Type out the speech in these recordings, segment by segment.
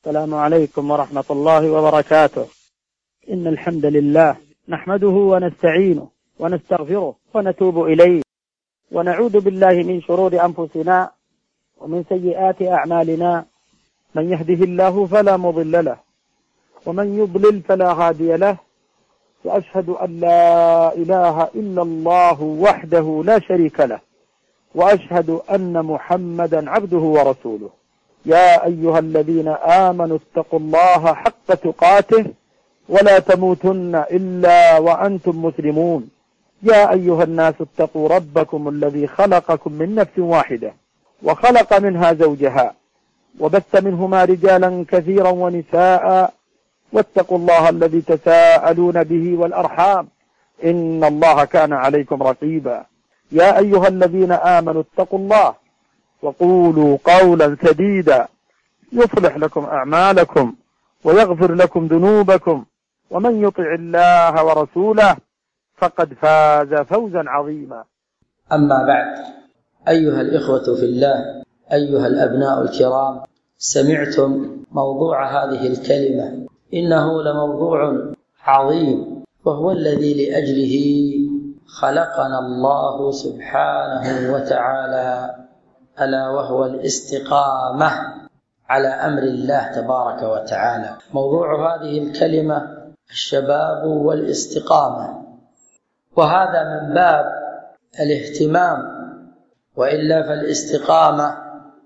السلام عليكم ورحمة الله وبركاته. إن الحمد لله نحمده ونستعينه ونستغفره ونتوب إليه، ونعوذ بالله من شرور أنفسنا ومن سيئات أعمالنا. من يهده الله فلا مضل له، ومن يضلل فلا هادي له. وأشهد أن لا إله إلا الله وحده لا شريك له، وأشهد أن محمدا عبده ورسوله. يا أيها الذين آمنوا اتقوا الله حق تقاته ولا تموتن إلا وأنتم مسلمون. يا أيها الناس اتقوا ربكم الذي خلقكم من نفس واحدة وخلق منها زوجها وبث منهما رجالا كثيرا ونساء، واتقوا الله الذي تساءلون به والأرحام، إن الله كان عليكم رقيبا. يا أيها الذين آمنوا اتقوا الله وقولوا قولا سديدا يصلح لكم أعمالكم ويغفر لكم ذنوبكم، ومن يطع الله ورسوله فقد فاز فوزا عظيما. أما بعد، أيها الإخوة في الله، أيها الأبناء الكرام، سمعتم موضوع هذه الكلمة. إنه لموضوع عظيم، وهو الذي لأجله خلقنا الله سبحانه وتعالى، ألا وهو الاستقامة على أمر الله تبارك وتعالى. موضوع هذه الكلمة الشباب والاستقامة، وهذا من باب الاهتمام، وإلا فالاستقامة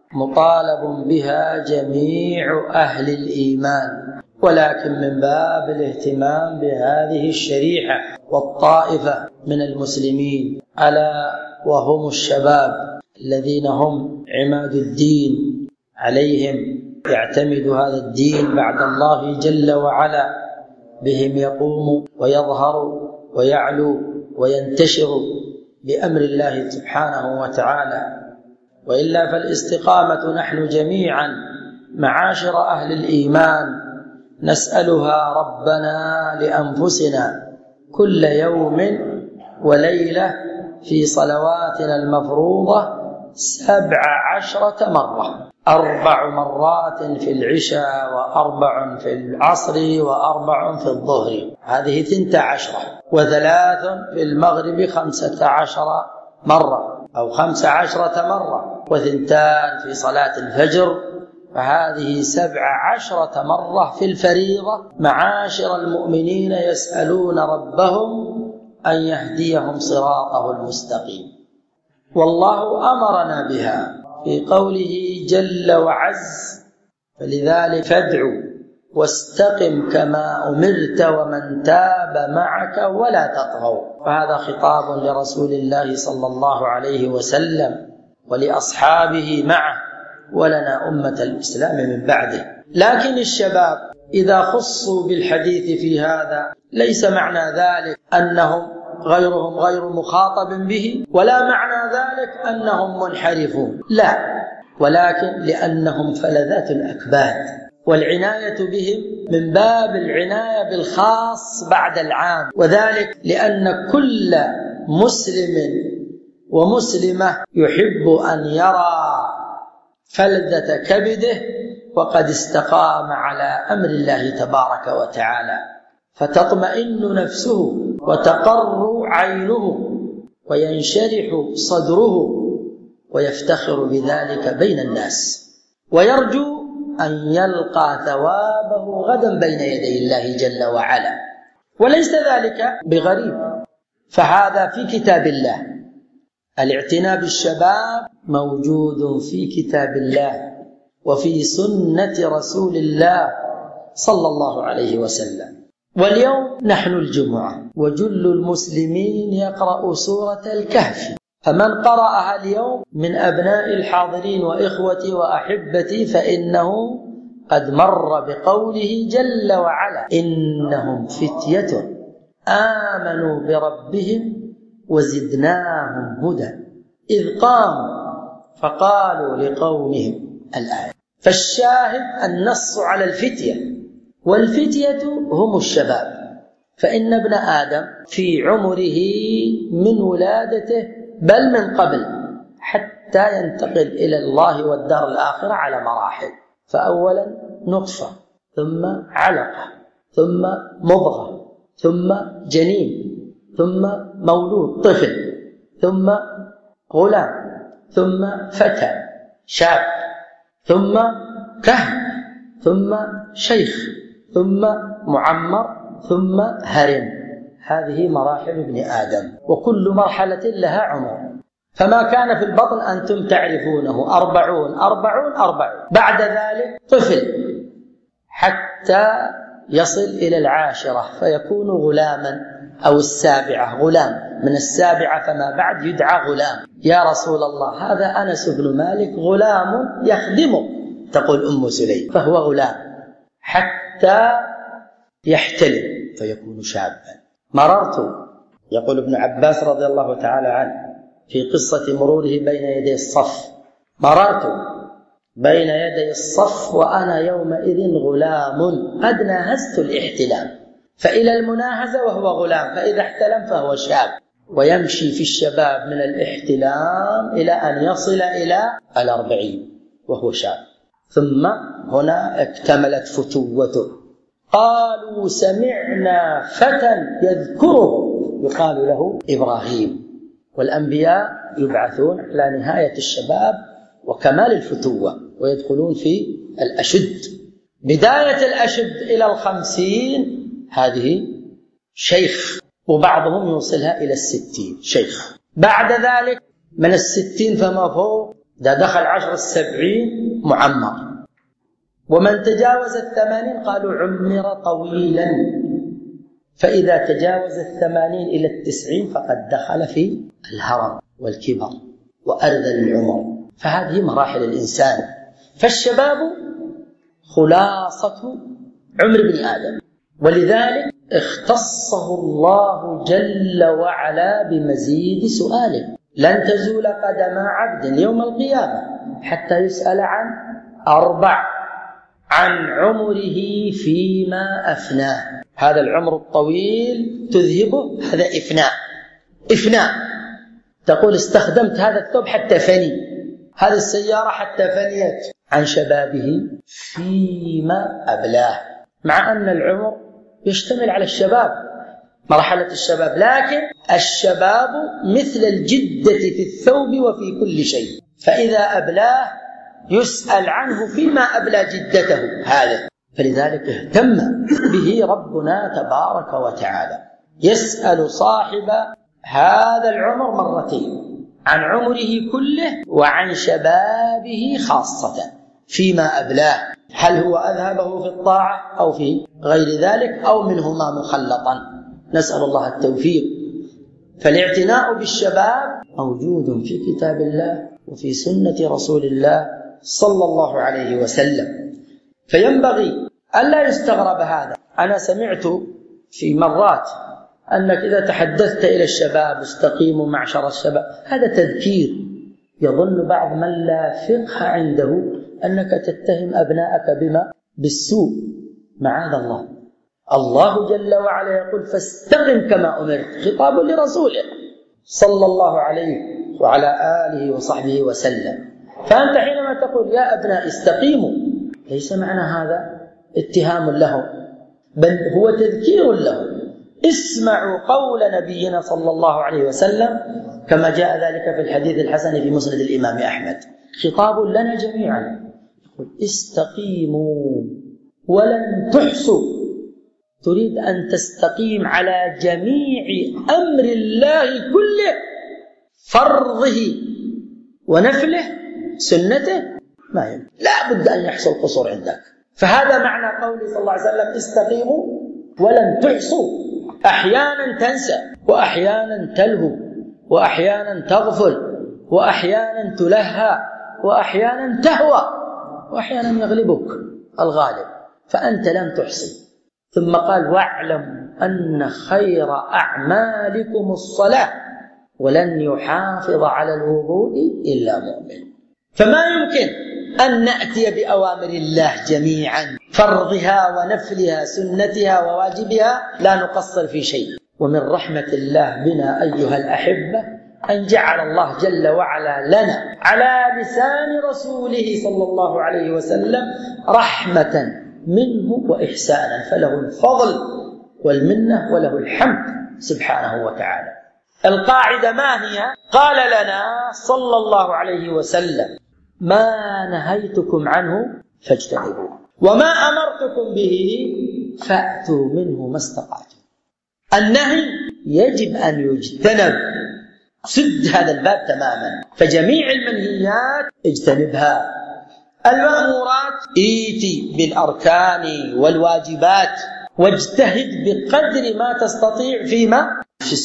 مطالب بها جميع أهل الإيمان، ولكن من باب الاهتمام بهذه الشريحة والطائفة من المسلمين، ألا وهم الشباب الذين هم عماد الدين، عليهم يعتمد هذا الدين بعد الله جل وعلا، بهم يقوم ويظهر ويعلو وينتشر بأمر الله سبحانه وتعالى. وإلا فالاستقامة نحن جميعا معاشر أهل الإيمان نسألها ربنا لأنفسنا كل يوم وليلة في صلواتنا المفروضة 17 مرة، 4 مرات في العشاء، و4 في العصر، و4 في الظهر، هذه 12، و3 في المغرب 15 مرة أو 15 مرة، و2 في صلاة الفجر، فهذه 17 مرة في الفريضة. معاشر المؤمنين يسألون ربهم أن يهديهم صراطه المستقيم، والله أمرنا بها في قوله جل وعز: فلذلك فادعوا واستقم كما أمرت ومن تاب معك ولا تطغوا. فهذا خطاب لرسول الله صلى الله عليه وسلم ولأصحابه معه، ولنا أمة الإسلام من بعده. لكن الشباب إذا خصوا بالحديث في هذا ليس معنى ذلك أنهم غيرهم غير مخاطب به، ولا معنى ذلك أنهم منحرفون، لا، ولكن لأنهم فلذات الأكباد، والعناية بهم من باب العناية بالخاص بعد العام، وذلك لأن كل مسلم ومسلمة يحب أن يرى فلذة كبده وقد استقام على أمر الله تبارك وتعالى، فتطمئن نفسه وتقر عينه وينشرح صدره ويفتخر بذلك بين الناس، ويرجو أن يلقى ثوابه غدا بين يدي الله جل وعلا. وليس ذلك بغريب، فهذا في كتاب الله. الاعتناء بالشباب موجود في كتاب الله وفي سنة رسول الله صلى الله عليه وسلم. واليوم نحن الجمعة، وجل المسلمين يقرأ سورة الكهف، فمن قرأها اليوم من أبناء الحاضرين وإخوتي وأحبتي فإنه قد مر بقوله جل وعلا: إنهم فتية آمنوا بربهم وزدناهم هدى إذ قاموا فقالوا لقومهم الآية. فالشاهد النص على الفتية، والفتية هم الشباب، فإن ابن آدم في عمره من ولادته بل من قبل حتى ينتقل إلى الله والدار الآخرة على مراحل. فأولا نطفة، ثم علقة، ثم مضغة، ثم جنين، ثم مولود طفل، ثم غلام، ثم فتى شاب، ثم كهن، ثم شيخ، ثم معمر، ثم هرم. هذه مراحل ابن آدم، وكل مرحلة لها عمر. فما كان في البطن أنتم تعرفونه 40 بعد ذلك طفل حتى يصل إلى 10 فيكون غلاما، أو 7 غلام، من 7 فما بعد يدعى غلام. يا رسول الله هذا أنس بن مالك غلام يخدمه، تقول أم سليم، فهو غلام حتى يحتلم فيكون شابا. مررت، يقول ابن عباس رضي الله تعالى عنه في قصة مروره بين يدي الصف، مررت بين يدي الصف وأنا يومئذ غلام قد ناهزت الاحتلام، فإلى المناهزة وهو غلام، فإذا احتلم فهو شاب، ويمشي في الشباب من الاحتلام إلى أن يصل إلى 40 وهو شاب. ثم هنا اكتملت فتوته. قالوا سمعنا فتى يذكره يقال له إبراهيم. والأنبياء يبعثون على نهاية الشباب وكمال الفتوة، ويدخلون في الأشد. بداية الأشد إلى 50 هذه شيخ، وبعضهم يوصلها إلى 60 شيخ. بعد ذلك من 60 فما فوق، إذا دخل 10 70 معمر. ومن تجاوز 80 قالوا عمر طويلا، فإذا تجاوز 80 إلى 90 فقد دخل في الهرم والكبر وأرذل العمر. فهذه مراحل الإنسان. فالشباب خلاصة عمر ابن آدم، ولذلك اختصه الله جل وعلا بمزيد سؤاله. لن تزول قدم عبد يوم القيامة حتى يسأل عن 4: عن عمره فيما أفناه. هذا العمر الطويل تذهبه، هذا إفناء. تقول استخدمت هذا الثوب حتى فني، هذه السيارة حتى فنيت. عن شبابه فيما أبلاه، مع أن العمر يشتمل على الشباب، مرحلة الشباب، لكن الشباب مثل الجدة في الثوب وفي كل شيء، فإذا أبلاه يسأل عنه فيما أبلى جدته هذا. فلذلك اهتم به ربنا تبارك وتعالى، يسأل صاحب هذا العمر مرتين: عن عمره كله وعن شبابه خاصة فيما أبلاه، هل هو أذهبه في الطاعة أو في غير ذلك أو منهما مخلطا. نسأل الله التوفيق. فالاعتناء بالشباب موجود في كتاب الله وفي سنة رسول الله صلى الله عليه وسلم، فينبغي ألا يستغرب هذا. أنا سمعت في مرات أنك إذا تحدثت إلى الشباب استقيموا معشر الشباب، هذا تذكير. يظن بعض من لا فقه عنده أنك تتهم أبناءك بما؟ بالسوء. معاذ الله. الله جل وعلا يقول فاستقم كما أمرت، خطاب لرسوله صلى الله عليه وعلى آله وصحبه وسلم. فأنت حينما تقول يا أبناء استقيموا، ليس معنى هذا اتهام لهم، بل هو تذكير لهم. اسمعوا قول نبينا صلى الله عليه وسلم كما جاء ذلك في الحديث الحسن في مسند الإمام أحمد، خطاب لنا جميعا. يقول استقيموا ولن تحصوا. تريد أن تستقيم على جميع أمر الله كله، فرضه ونفله سنته، ما يمكن، لا بد أن يحصل قصور عندك. فهذا معنى قوله صلى الله عليه وسلم استقيموا ولن تحصوا. أحيانا تنسى، وأحيانا تلهو، وأحيانا تغفل، وأحيانا تلهى، وأحيانا تهوى، وأحيانا يغلبك الغالب، فأنت لن تحصي. ثم قال واعلم أن خير أعمالكم الصلاة ولن يحافظ على الوضوء إلا مؤمن. فما يمكن أن نأتي بأوامر الله جميعا، فرضها ونفلها، سنتها وواجبها، لا نقصر في شيء. ومن رحمة الله بنا أيها الأحبة أن جعل الله جل وعلا لنا على لسان رسوله صلى الله عليه وسلم رحمة منه وإحسانا، فله الفضل والمنة وله الحمد سبحانه وتعالى. القاعدة ما هي؟ قال لنا صلى الله عليه وسلم: ما نهيتكم عنه فاجتنبوه، وما أمرتكم به فأتوا منه ما استطعتم. النهي يجب أن يجتنب، سد هذا الباب تماما، فجميع المنهيات اجتنبها. المأمورات ائت بالأركان والواجبات، واجتهد بقدر ما تستطيع فيما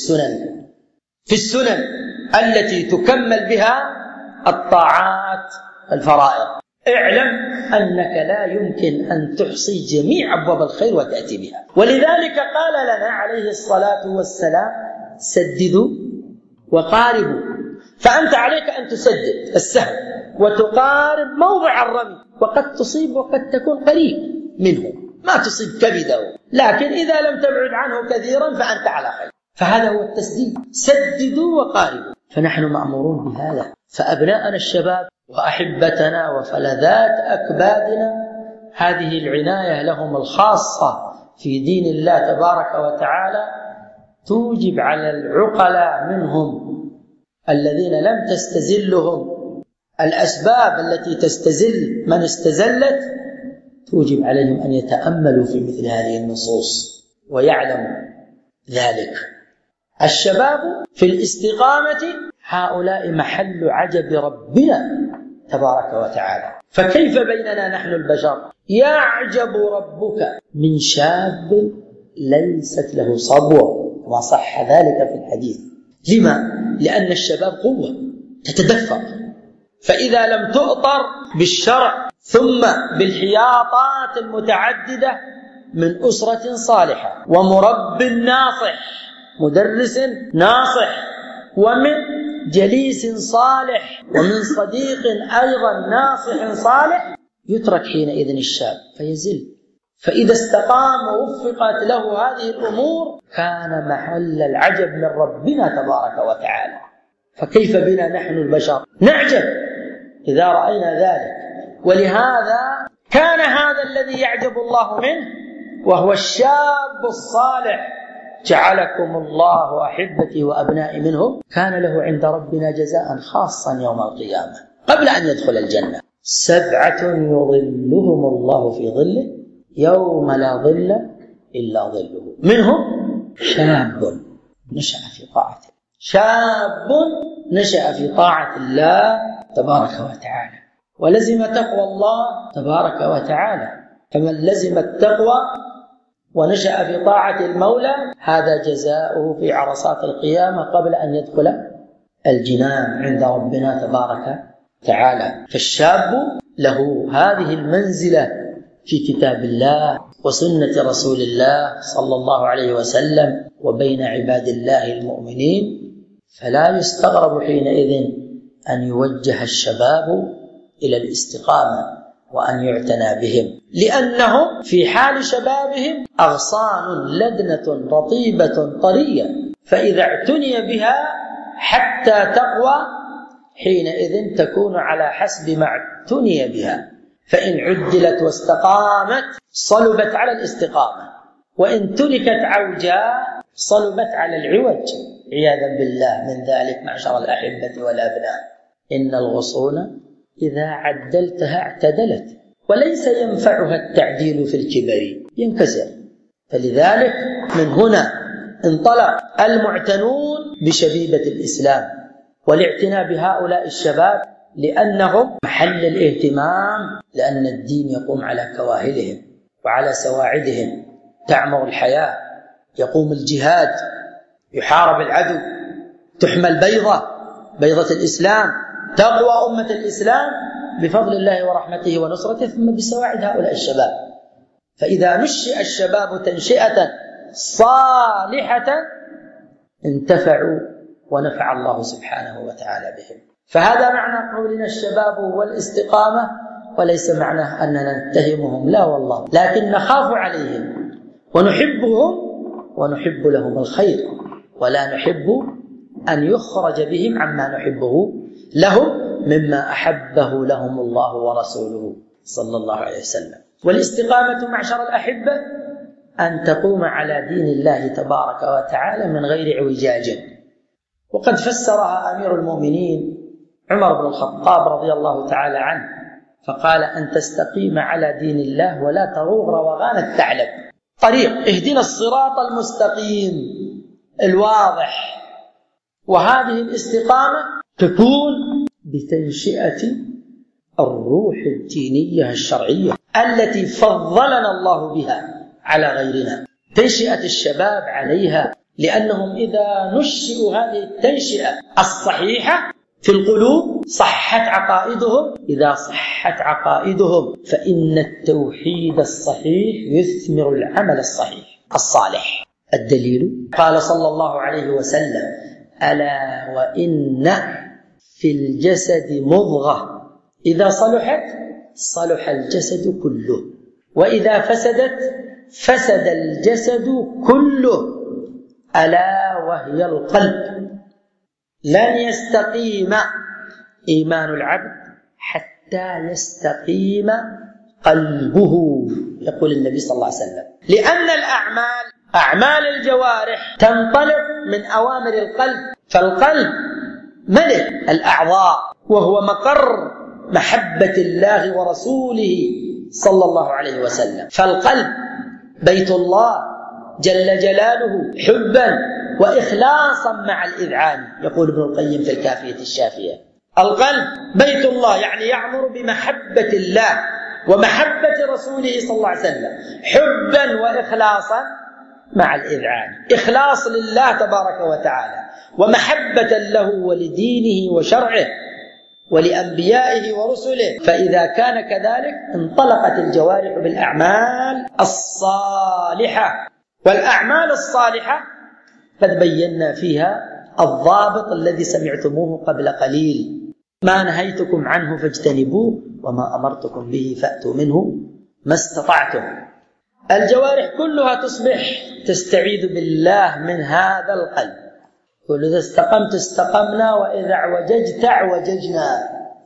في السنن التي تكمل بها الطاعات الفرائض. اعلم أنك لا يمكن أن تحصي جميع أبواب الخير وتأتي بها، ولذلك قال لنا عليه الصلاة والسلام: سددوا وقاربوا. فأنت عليك أن تسدد السهم وتقارب موضع الرمي، وقد تصيب وقد تكون قريب منه، ما تصيب كبده، لكن إذا لم تبعد عنه كثيرا فأنت على خير. فهذا هو التسديد، سددوا وقاربوا. فنحن مأمورون بهذا. فأبناءنا الشباب وأحبتنا وفلذات أكبادنا، هذه العناية لهم الخاصة في دين الله تبارك وتعالى توجب على العقلاء منهم الذين لم تستزلهم الأسباب التي تستزل من استزلت، توجب عليهم أن يتأملوا في مثل هذه النصوص ويعلموا ذلك. الشباب في الاستقامة هؤلاء محل عجب ربنا تبارك وتعالى. فكيف بيننا نحن البشر؟ يعجب ربك من شاب ليست له صبوة، كما صح ذلك في الحديث. لما؟ لأن الشباب قوة تتدفق، فإذا لم تؤطر بالشرع ثم بالحياطات المتعددة من أسرة صالحة ومرب ناصح، مدرس ناصح، ومن جليس صالح، ومن صديق أيضا ناصح صالح، يترك حينئذ الشاب فيزل. فإذا استقام ووفقت له هذه الأمور كان محل العجب من ربنا تبارك وتعالى. فكيف بنا نحن البشر؟ نعجب إذا رأينا ذلك. ولهذا كان هذا الذي يعجب الله منه، وهو الشاب الصالح، جعلكم الله أحبتي وأبنائي منهم، كان له عند ربنا جزاء خاصا يوم القيامة قبل أن يدخل الجنة: 7 يظلهم الله في ظله يوم لا ظل إلا ظله، منهم شاب نشأ في طاعته، شاب نشأ في طاعة الله تبارك وتعالى ولزم تقوى الله تبارك وتعالى. فمن لزم التقوى ونشأ في طاعة المولى هذا جزاؤه في عرصات القيامة قبل أن يدخل الجنان عند ربنا تبارك وتعالى. فالشاب له هذه المنزلة في كتاب الله وسنة رسول الله صلى الله عليه وسلم وبين عباد الله المؤمنين، فلا يستغرب حينئذ أن يوجه الشباب إلى الاستقامة وأن يعتنى بهم، لأنهم في حال شبابهم أغصان لدنة رطيبة طرية، فإذا اعتني بها حتى تقوى حينئذ تكون على حسب ما اعتني بها. فإن عدلت واستقامت صلبت على الاستقامة، وإن تركت عوجاء صلبت على العوج عياذا بالله من ذلك. معشر الأحبة والأبناء، إن الغصون إذا عدلتها اعتدلت، وليس ينفعها التعديل في الكبر، ينكسر. فلذلك من هنا انطلق المعتنون بشبيبة الإسلام والاعتناء بهؤلاء الشباب، لأنهم محل الاهتمام، لأن الدين يقوم على كواهلهم وعلى سواعدهم، تعمر الحياة، يقوم الجهاد، يحارب العدو، تحمى بيضة الإسلام، تقوى أمة الإسلام بفضل الله ورحمته ونصرته، ثم بسواعد هؤلاء الشباب. فإذا نشئ الشباب تنشئة صالحة انتفعوا ونفع الله سبحانه وتعالى بهم. فهذا معنى قولنا الشباب والاستقامة، وليس معناه أننا نتهمهم، لا والله، لكن نخاف عليهم ونحبهم ونحب لهم الخير، ولا نحب أن يخرج بهم عما نحبه لهم مما أحبه لهم الله ورسوله صلى الله عليه وسلم. والاستقامة معشر الأحبة أن تقوم على دين الله تبارك وتعالى من غير اعوجاج. وقد فسرها أمير المؤمنين عمر بن الخطاب رضي الله تعالى عنه فقال: أن تستقيم على دين الله ولا تروغ روغان الثعلب. طريق اهدنا الصراط المستقيم الواضح. وهذه الاستقامة تكون بتنشئة الروح الدينية الشرعية التي فضلنا الله بها على غيرنا، تنشئة الشباب عليها، لأنهم إذا نشئوا هذه التنشئة الصحيحة في القلوب صحت عقائدهم. إذا صحت عقائدهم فإن التوحيد الصحيح يثمر العمل الصحيح الصالح. الدليل قال صلى الله عليه وسلم: ألا وإن في الجسد مضغة إذا صلحت صلح الجسد كله، وإذا فسدت فسد الجسد كله، ألا وهي القلب. لن يستقيم إيمان العبد حتى يستقيم قلبه، يقول النبي صلى الله عليه وسلم، لأن الأعمال أعمال الجوارح تنطلق من أوامر القلب، فالقلب ملك الأعضاء وهو مقر محبة الله ورسوله صلى الله عليه وسلم. فالقلب بيت الله جل جلاله حبا وإخلاصا مع الإذعان، يقول ابن القيم في الكافية الشافية: القلب بيت الله، يعني يعمر بمحبة الله ومحبة رسوله صلى الله عليه وسلم حبا وإخلاصا مع الإذعان، إخلاص لله تبارك وتعالى ومحبة له ولدينه وشرعه ولأنبيائه ورسله. فإذا كان كذلك انطلقت الجوارح بالأعمال الصالحة. والأعمال الصالحة قد بينا فيها الضابط الذي سمعتموه قبل قليل: ما نهيتكم عنه فاجتنبوه وما أمرتكم به فأتوا منه ما استطعتم. الجوارح كلها تصبح تستعيذ بالله من هذا القلب. قل إذا استقمت استقمنا وإذا اعوججت اعوججنا،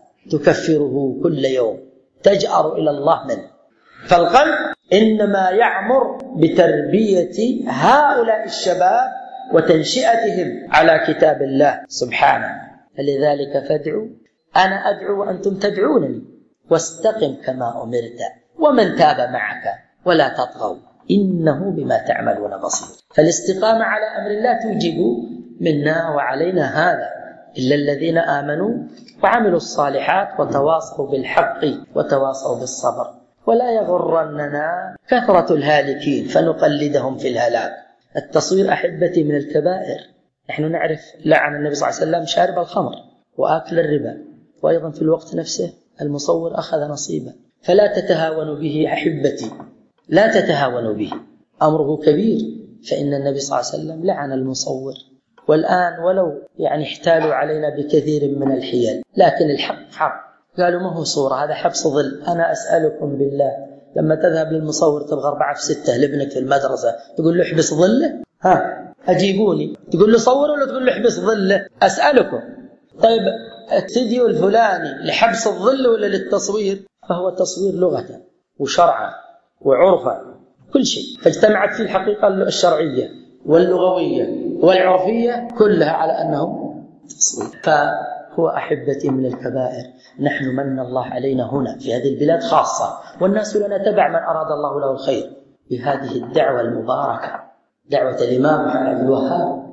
تكفره كل يوم، تجأر إلى الله منه. فالقلب إنما يعمر بتربية هؤلاء الشباب وتنشئتهم على كتاب الله سبحانه. فلذلك فادعوا، أنا أدعو وأنتم تدعونني، واستقم كما أمرت ومن تاب معك ولا تطغوا إنه بما تعملون بصير. فالاستقامة على أمر الله توجب منا وعلينا هذا: إلا الذين آمنوا وعملوا الصالحات وتواصوا بالحق وتواصوا بالصبر. ولا يغرننا كثرة الهالكين فنقلدهم في الهلاك. التصوير أحبتي من الكبائر. نحن نعرف لعن النبي صلى الله عليه وسلم شارب الخمر وآكل الربا، وأيضا في الوقت نفسه المصور أخذ نصيبا. فلا تتهاونوا به أحبتي، لا تتهاونوا به، أمره كبير. فإن النبي صلى الله عليه وسلم لعن المصور. والآن ولو احتالوا علينا بكثير من الحيل، لكن الحق حق. قالوا ما هو صورة، هذا حبس ظل. أنا أسألكم بالله، لما تذهب للمصور تبغى 4 في 6 لابنك في المدرسة، تقول له احبس ظله؟ أجيبوني. تقول له صور ولا تقول له احبس ظله؟ أسألكم. طيب الفيديو الفلاني لحبس الظل ولا للتصوير؟ فهو التصوير لغة وشرعا وعرفا كل شيء، فاجتمعت فيه الحقيقة الشرعية واللغوية والعرفية كلها على أنه تصوير. فهو أحبتي من الكبائر. نحن من الله علينا هنا في هذه البلاد خاصة، والناس لنا تبع من أراد الله له الخير، بهذه الدعوة المباركة، دعوة الإمام محمد بن الوهاب،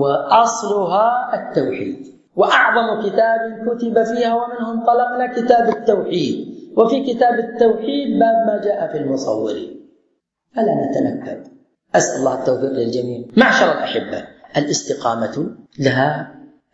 وأصلها التوحيد. وأعظم كتاب كتب فيها ومنه انطلقنا كتاب التوحيد. وفي كتاب التوحيد باب ما جاء في المصورين. فلا نتنكب. أسأل الله التوفيق للجميع. معشر الأحبة، الاستقامة لها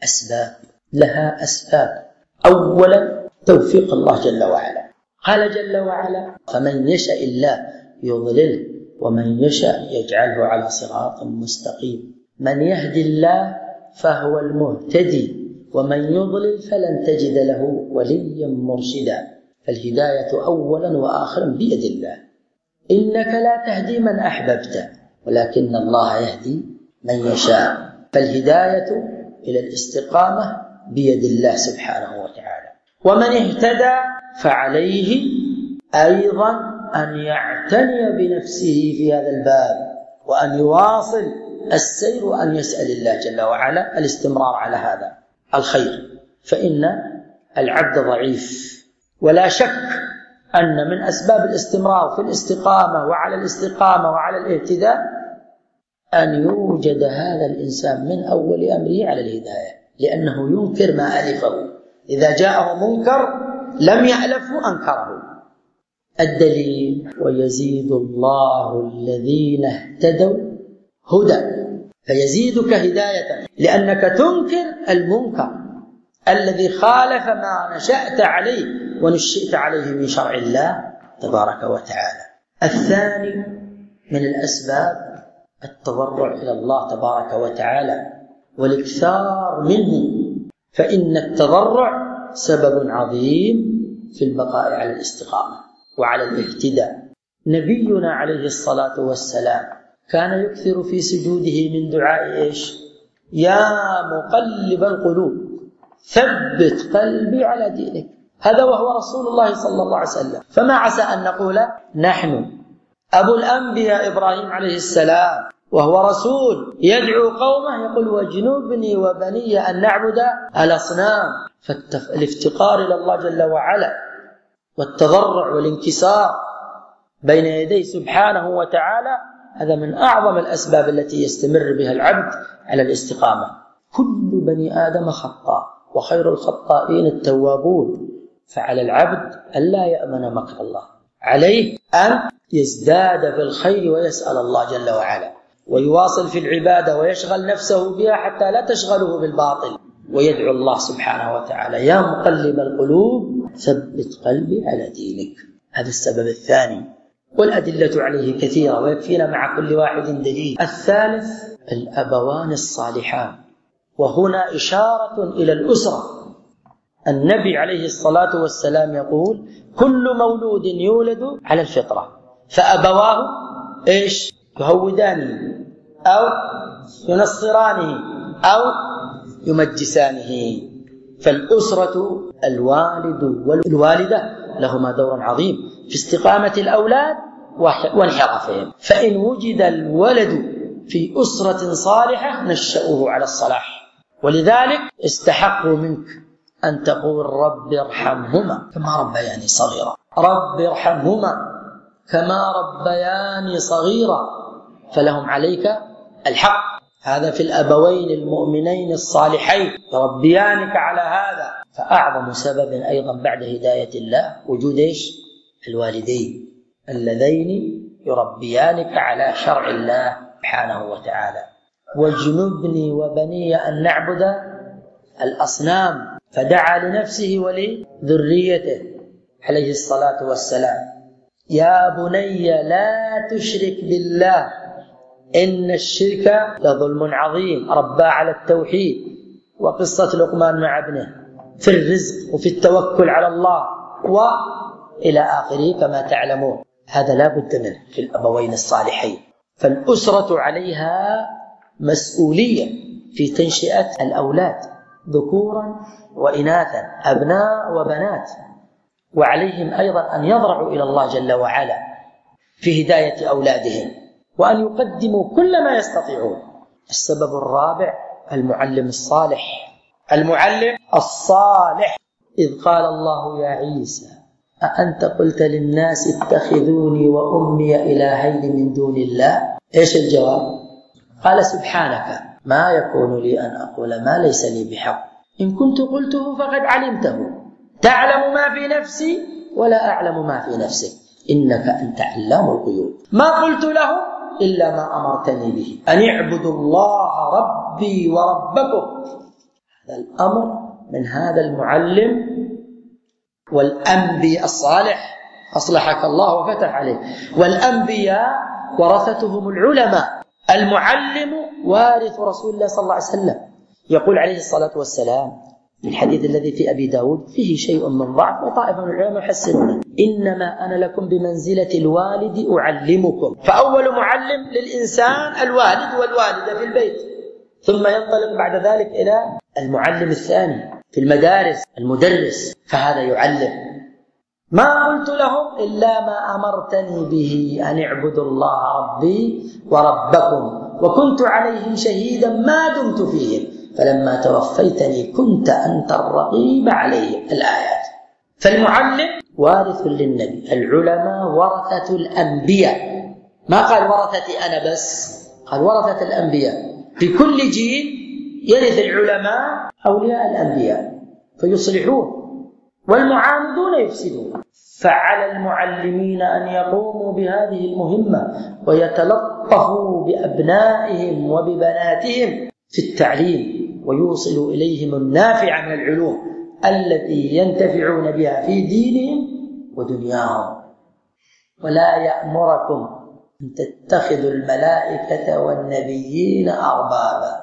أسباب. أولا توفيق الله جل وعلا. قال جل وعلا: فمن يشاء الله يضلله ومن يشاء يجعله على صراط مستقيم. من يهدي الله فهو المهتدي ومن يضلل فلن تجد له وليا مرشدا. فالهداية أولا وآخرا بيد الله. إنك لا تهدي من أحببت ولكن الله يهدي من يشاء. فالهداية إلى الاستقامة بيد الله سبحانه وتعالى. ومن اهتدى فعليه أيضا أن يعتني بنفسه في هذا الباب، وأن يواصل السير، وأن يسأل الله جل وعلا الاستمرار على هذا الخير، فإن العبد ضعيف. ولا شك أن من أسباب الاستمرار في الاستقامة وعلى الاستقامة وعلى الاهتداء أن يوجد هذا الإنسان من أول أمره على الهداية، لأنه ينكر ما ألفه. إذا جاءه منكر لم يألفه أنكره. الدليل: ويزيد الله الذين اهتدوا هدى، فيزيدك هداية لأنك تنكر المنكر الذي خالف ما نشأت عليه ونشئت عليه من شرع الله تبارك وتعالى. الثاني من الأسباب التضرع إلى الله تبارك وتعالى والاكثار منه، فإن التضرع سبب عظيم في البقاء على الاستقامة وعلى الاهتداء. نبينا عليه الصلاة والسلام كان يكثر في سجوده من دعاء إيش؟ يا مقلب القلوب ثبت قلبي على دينك. هذا وهو رسول الله صلى الله عليه وسلم. فما عسى أن نقول نحن أبو الأنبياء إبراهيم عليه السلام وهو رسول يدعو قومه يقول واجنبني وبني أن نعبد الأصنام. فالافتقار إلى الله جل وعلا والتضرع والانكسار بين يديه سبحانه وتعالى هذا من أعظم الأسباب التي يستمر بها العبد على الاستقامة. كل بني آدم خطاء وخير الخطائين التوابون، فعلى العبد ألا يأمن مكر الله، عليه أن يزداد في الخير ويسأل الله جل وعلا ويواصل في العبادة ويشغل نفسه بها حتى لا تشغله بالباطل، ويدعو الله سبحانه وتعالى يا مقلب القلوب ثبت قلبي على دينك. هذا السبب الثاني، والأدلة عليه كثيرة ويكفينا مع كل واحد دليل. الثالث الأبوان الصالحان، وهنا إشارة إلى الأسرة. النبي عليه الصلاة والسلام يقول كل مولود يولد على الفطرة فأبواه إيش؟ يهودانه أو ينصرانه أو يمجسانه. فالأسرة الوالد والوالدة لهما دور عظيم في استقامة الأولاد وانحرافهم. فإن وجد الولد في أسرة صالحة نشأوه على الصلاح، ولذلك استحقوا منك أن تقول رب ارحمهما كما ربياني صغيرا، رب ارحمهما كما ربياني صغيرا، فلهم عليك الحق. هذا في الأبوين المؤمنين الصالحين يربيانك على هذا. فأعظم سبب أيضا بعد هداية الله وجود إيش؟ الوالدين اللذين يربيانك على شرع الله سبحانه وتعالى. واجنبني وبني أن نعبد الأصنام، فدعا لنفسه ولذريته عليه الصلاة والسلام يا بني لا تشرك بالله إن الشرك لظلم عظيم. ربى على التوحيد. وقصة لقمان مع ابنه في الرزق وفي التوكل على الله وإلى آخره كما تعلمون. هذا لا بد منه في الأبوين الصالحين. فالأسرة عليها مسؤولية في تنشئة الأولاد ذكورا وإناثا، أبناء وبنات، وعليهم أيضا أن يضرعوا إلى الله جل وعلا في هداية أولادهم وأن يقدموا كل ما يستطيعون. السبب الرابع المعلم الصالح. المعلم الصالح إذ قال الله يا عيسى أأنت قلت للناس اتخذوني وأمي إلهين من دون الله؟ إيش الجواب؟ قال سبحانك ما يكون لي أن أقول ما ليس لي بحق، إن كنت قلته فقد علمته، تعلم ما في نفسي ولا أعلم ما في نفسك، إنك أنت علام الغيوب. ما قلت له إلا ما أمرتني به أن اعبدوا الله ربي وربكم. هذا الأمر من هذا المعلم والأنبياء الصالح أصلحك الله وفتح عليه. والأنبياء ورثتهم العلماء. المعلم وارث رسول الله صلى الله عليه وسلم. يقول عليه الصلاة والسلام في الحديث الذي في أبي داود فيه شيء من ضعف وطائفة من العلماء يحسنونه: إنما أنا لكم بمنزلة الوالد أعلمكم. فأول معلم للإنسان الوالد والوالدة في البيت. ثم ينطلق بعد ذلك إلى المعلم الثاني في المدارس، المدرس، فهذا يعلم. ما قلت لهم إلا ما أمرتني به أن اعبدوا الله ربي وربكم وكنت عليهم شهيدا ما دمت فيهم فلما توفيتني كنت أنت الرقيب عليهم. الآيات. فالمعلم وارث للنبي، العلماء ورثة الأنبياء، ما قال ورثتي أنا بس، قال ورثة الأنبياء. في كل جيل يرث العلماء أولياء الأنبياء فيصلحون، والمعاندون يفسدون. فعلى المعلمين أن يقوموا بهذه المهمة ويتلطفوا بأبنائهم وببناتهم في التعليم ويوصلوا إليهم النافع من العلوم التي ينتفعون بها في دينهم ودنياهم. ولا يأمركم أن تتخذوا الملائكة والنبيين أربابا،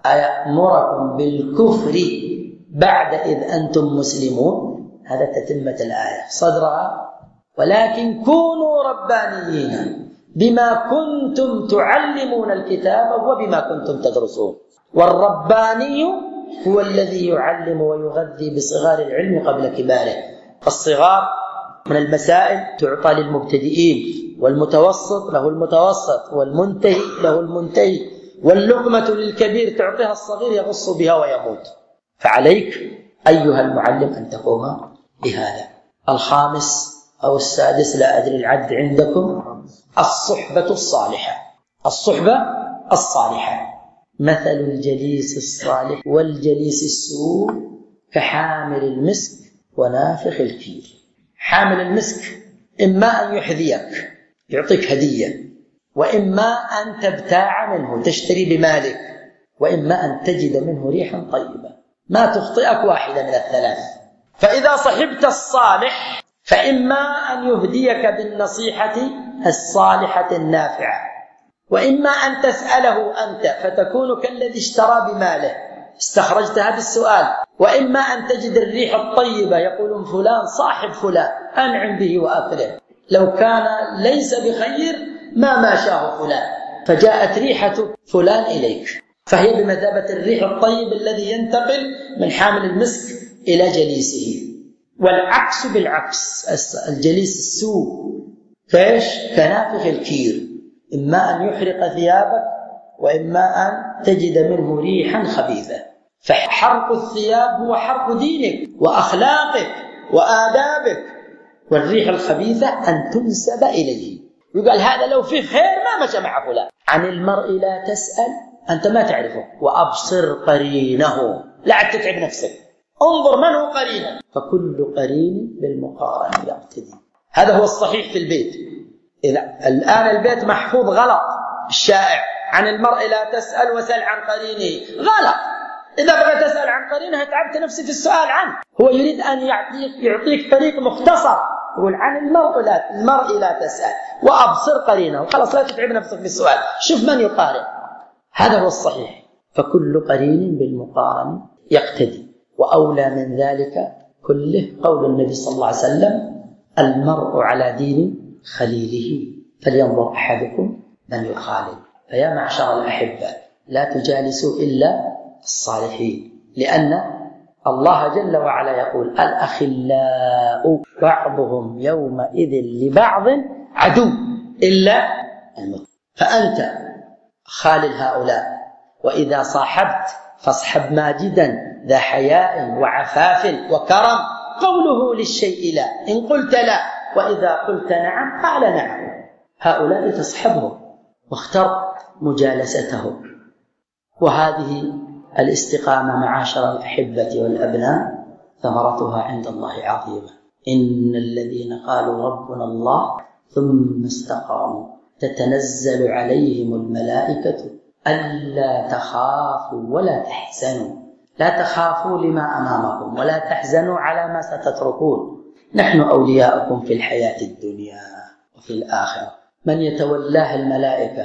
أيأمركم بالكفر بعد إذ أنتم مسلمون. هذا تتمة الآية صدرها. ولكن كونوا ربانيين بما كنتم تعلمون الكتاب وبما كنتم تدرسون. والرباني هو الذي يعلم ويغذي بصغار العلم قبل كباره. الصغار من المسائل تعطى للمبتدئين، والمتوسط له المتوسط، والمنتهي له المنتهي، واللقمة للكبير تعطيها الصغير يغص بها ويموت. فعليك أيها المعلم أن تقوم بهذا. الخامس أو السادس لا أدري العد عندكم، الصحبة الصالحة. الصحبة الصالحة مثل الجليس الصالح والجليس السوء كحامل المسك ونافخ الكير. حامل المسك إما أن يحذيك يعطيك هدية، وإما أن تبتاع منه تشتري بمالك، وإما أن تجد منه ريحا طيبة. ما تخطئك واحدة من الثلاث. فإذا صحبت الصالح فإما أن يهديك بالنصيحة الصالحة النافعة، وإما أن تسأله أنت فتكون كالذي اشترى بماله استخرجتها بالسؤال، وإما أن تجد الريح الطيبة يقولون فلان صاحب فلان أنعم به وأكرم، لو كان ليس بخير ما ماشاه فلان، فجاءت ريحة فلان إليك، فهي بمثابة الريح الطيب الذي ينتقل من حامل المسك إلى جليسه. والعكس بالعكس، الجليس السوء كنافخ الكير، إما أن يحرق ثيابك وإما أن تجد منه ريحا خبيثة. فحرق الثياب هو حرق دينك وأخلاقك وآدابك، والريح الخبيثة أن تنسب إليه. يقال هذا لو فيه خير ما مشى مع فلان. عن المرء لا تسأل، أنت ما تعرفه، وأبصر قرينه، لا تتعب نفسك، انظر من هو قرينه، فكل قرين بالمقارن يقتدي. هذا هو الصحيح في البيت. الآن البيت محفوظ غلط الشائع، عن المرء لا تسأل وسل عن قرينه، غلط. إذا بغيت تسأل عن قرينه تعبت نفسي في السؤال عنه. هو يريد أن يعطيك طريق مختصر، يقول عن المرء لا تسأل وأبصر قرينه، خلاص لا تتعب نفسك بالسؤال، شوف من يقارن. هذا هو الصحيح. فكل قرين بالمقارن يقتدي. وأولى من ذلك كله قول النبي صلى الله عليه وسلم: المرء على دين خليله فلينظر أحدكم من يخالل. فيا معشر الأحبة لا تجالسوا إلا الصالحين، لأن الله جل وعلا يقول: الأخلاء بعضهم يومئذ لبعض عدو إلا المتقين. فأنت خالل هؤلاء، وإذا صاحبت فاصحب ماجدا ذا حياء وعفاف وكرم. قوله للشيء لا، إن قلت لا، وإذا قلت نعم قال نعم. هؤلاء تصحبهم واختر مجالستهم. وهذه الاستقامة معاشر الأحبة والأبناء ثمرتها عند الله عظيمة. إن الذين قالوا ربنا الله ثم استقاموا تتنزل عليهم الملائكة ألا تخافوا ولا تحزنوا. لا تخافوا لما أمامكم ولا تحزنوا على ما ستتركون، نحن أولياؤكم في الحياة الدنيا وفي الآخرة. من يتولاه الملائكة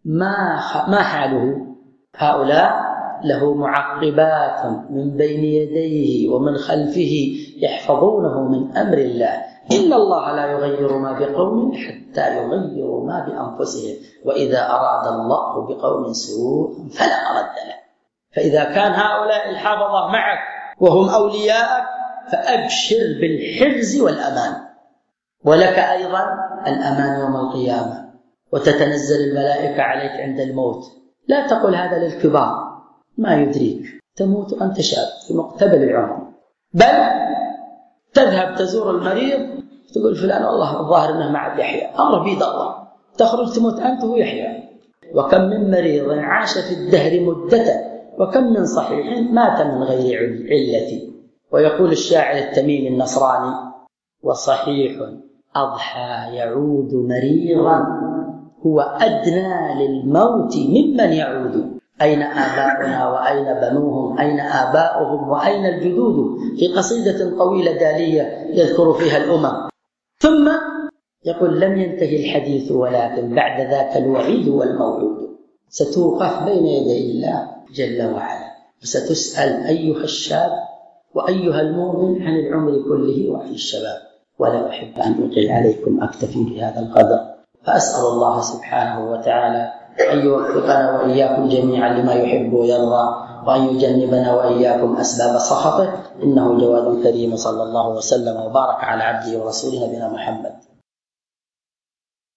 ما حاله؟ هؤلاء له معقبات من بين يديه ومن خلفه يحفظونه من أمر الله. إن الله لا يغير ما بقوم حتى يغيروا ما بأنفسهم، وإذا أراد الله بقوم سوء فلا مرد له. فإذا كان هؤلاء الحافظة معك وهم أولياءك فأبشر بالحرز والأمان، ولك أيضا الأمان يوم القيامة، وتتنزل الملائكة عليك عند الموت. لا تقل هذا للكبار، ما يدريك، تموت أنت شاب في مقتبل العمر، بل تذهب تزور المريض تقول فلان والله الظاهر أنه ما عاد يحيى، أمر بيد الله، تخرج تموت أنت وهو يحيى. وكم من مريض عاش في الدهر مدة، وكم من صحيح مات من غير علة. ويقول الشاعر التميمي النصراني: وصحيح أضحى يعود مريضا هو أدنى للموت ممن يعود. أين آباؤنا وأين بنوهم، أين آباؤهم وأين الجدود، في قصيدة طويلة دالية يذكر فيها الأمم. ثم يقول: لم ينتهي الحديث ولكن بعد ذاك الوعيد والموعود. ستوقف بين يدي الله جل وعلا، وستسأل أيها الشاب وأيها المؤمن عن العمر كله وعن الشباب. ولا أحب أن أطيل عليكم، أكتفي بهذا القدر، فأسأل الله سبحانه وتعالى أن يوفقنا وإياكم جميعا لما يحب ويرضى، وأن يجنبنا وإياكم أسباب سخطه، إنه جواد كريم. صلى الله وسلم وبارك على عبده ورسوله نبينا محمد.